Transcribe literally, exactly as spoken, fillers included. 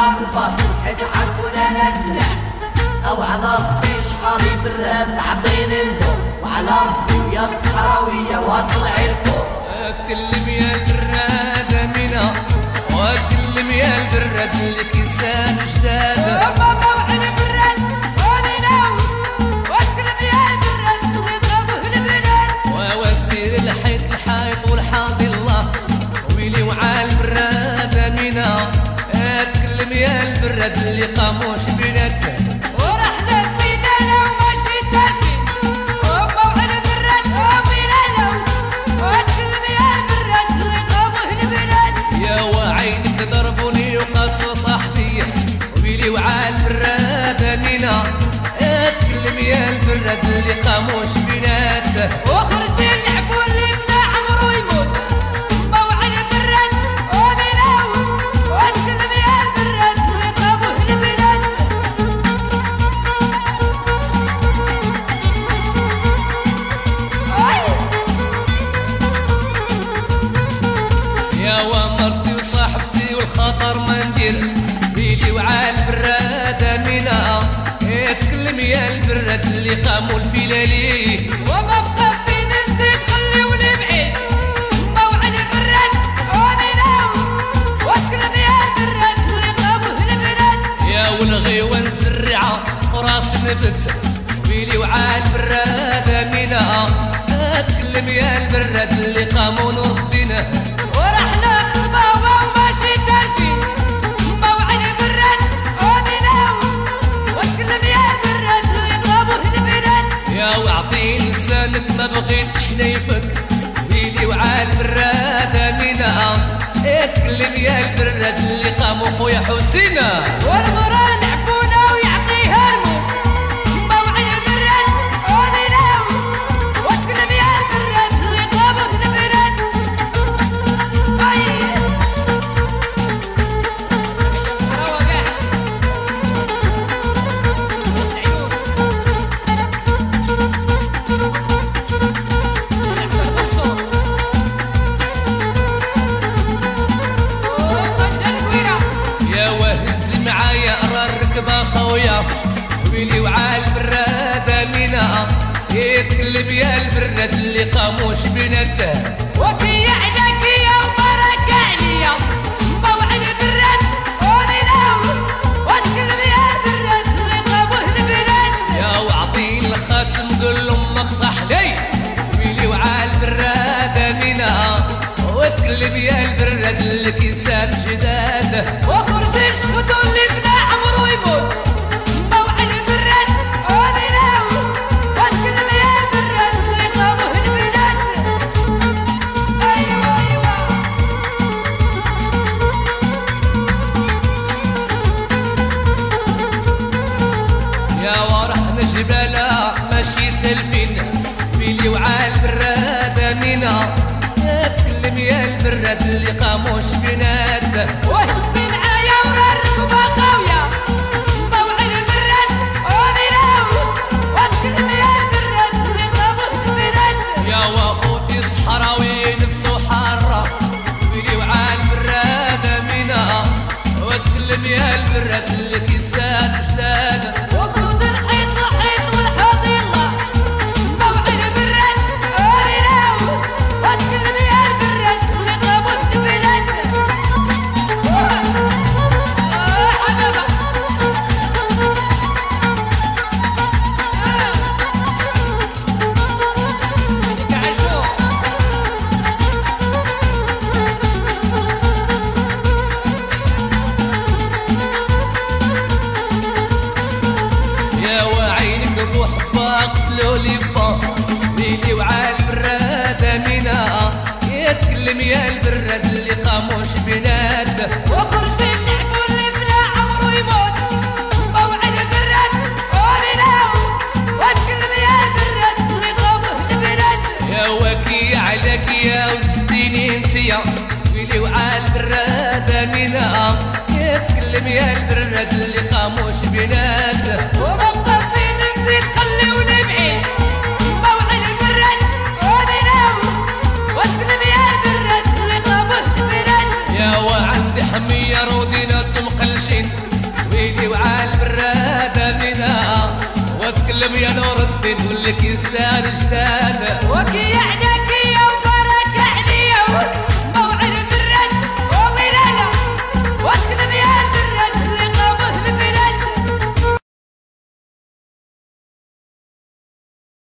ولا بالباطل حيت عرفونا ناس ملاح. او على ربي شحال براد عطيني الضوء، وعلى ربي يا الصحراويه وطلعي الفوق. تكلم يا البراد امينه، وتكلم يا البراد اللي كيسان جداد. ماما وعلى البراد امينه، وتكلم يا البراد اللي ضربوه البنات. ووسير الحيط الحيط والحاضي الله، ويلي وعلى البراد امينه. تكلم يا البراد اللي قاموش بيناته، ورحنا بيننا وماشي تالفين. ماما وعلى البراد امينه، وتكلم يا البراد اللي ضربوه البنات. يا وعينك ضربوني وقاسوا صاحبي، ويلي وعلى البراد امينه. تكلم يا البراد اللي قاموش بيناته، وخرج يلعبوا اللي بلا عمرو يموت. ماما وعلى البراد امينه، وتكلم يا البراد اللي ضربوه البنات. يا ومرتي وصاحبتي والخطر ما ندير، ويلي وعلى البراد امينه. تكلم يا البراد اللي قاموا الفلالي، وما بقى فينا نزيد خليوني بعيد. ماما وعلى البراد امينه، وتكلم يا البراد اللي ضربوه البنات. يا والغيوان زرعه وراس نبت، ويلي وعلى البراد امينه. تكلم يا البراد اللي قاموا نردينه، ورحنا قصباوة وماشي تالفين. ماما وعلى البراد امينه، وتكلم يا البراد اللي ضربوه البنات. يا وعطي لسانك ما بغيتش نيفك، ويلي وعلى البراد امينه. تكلم يا البراد اللي قاموا خويا حسينه، والمرار نحكونا ويعطيها الموت. ماما وعلى البراد امينه، وتكلم يا البراد اللي ضربوه البنات. أي يا وهز معايا راه الركبه خويا، ويلي وعلى البراد امينه. يتكلم يا البراد اللي قاموش بيناته، وفي عداك يا وبارك عليا. ماما وعلى البراد امينه، وتكلم يا البراد اللي ضربوه البنات. يا وعطي الخاتم قول لامك طاح لي، ويلي وعلى البراد امينه. وتكلم يا البراد اللي كيسان جداده، وخرج يشخدو اللي بلا عمرو يموت. ماما وعلى البراد امينه، وتكلم يا البراد اللي ضربوه البنات. ايوا ايوا يا ورحنا جبالة ماشي تلفين، ويلي وعلى البراد امينه. تكلم يا البراد اللي قاموش بيناته، وهز معايا ورا الركبه خاويه. ماما وعلى البراد امينه، وتكلم يا البراد اللي ضربوه البنات. يا واخوتي صحراوي نفسه حاره، ويلي وعلى البراد امينه. وتكلم يا البراد اللي كيسان جداده، وخذ الحيط الحيط والحاضي الله. ماما وعلى البراد امينه، وتكلم يا البراد اللي ضربوه البنات. آه حبابة. تعالوا يا وعينك بوحبة قتلوا لي با، ويلي وعلى البراد امينه. يتكلم يا البراد اللي قاموش بيناته، وخرج يلعبوا اللي بلا عمرو يموت. ماما وعلى البراد امينه، وتكلم يا البراد اللي ضربوه البنات. يا وكي عليك يا وزديني انتيا، ويلي وعلى البراد امينه. يتكلم يا البراد اللي قاموش بيناته، وما بقى فينا نزيد خليوني بعيد. ماما وعلى البراد امينه، وتكلم يا البراد اللي ضربوه البنات. يا وعندي حميه رودينا تمقلشين، نور الدين واللي كيسان جداده وكي يعني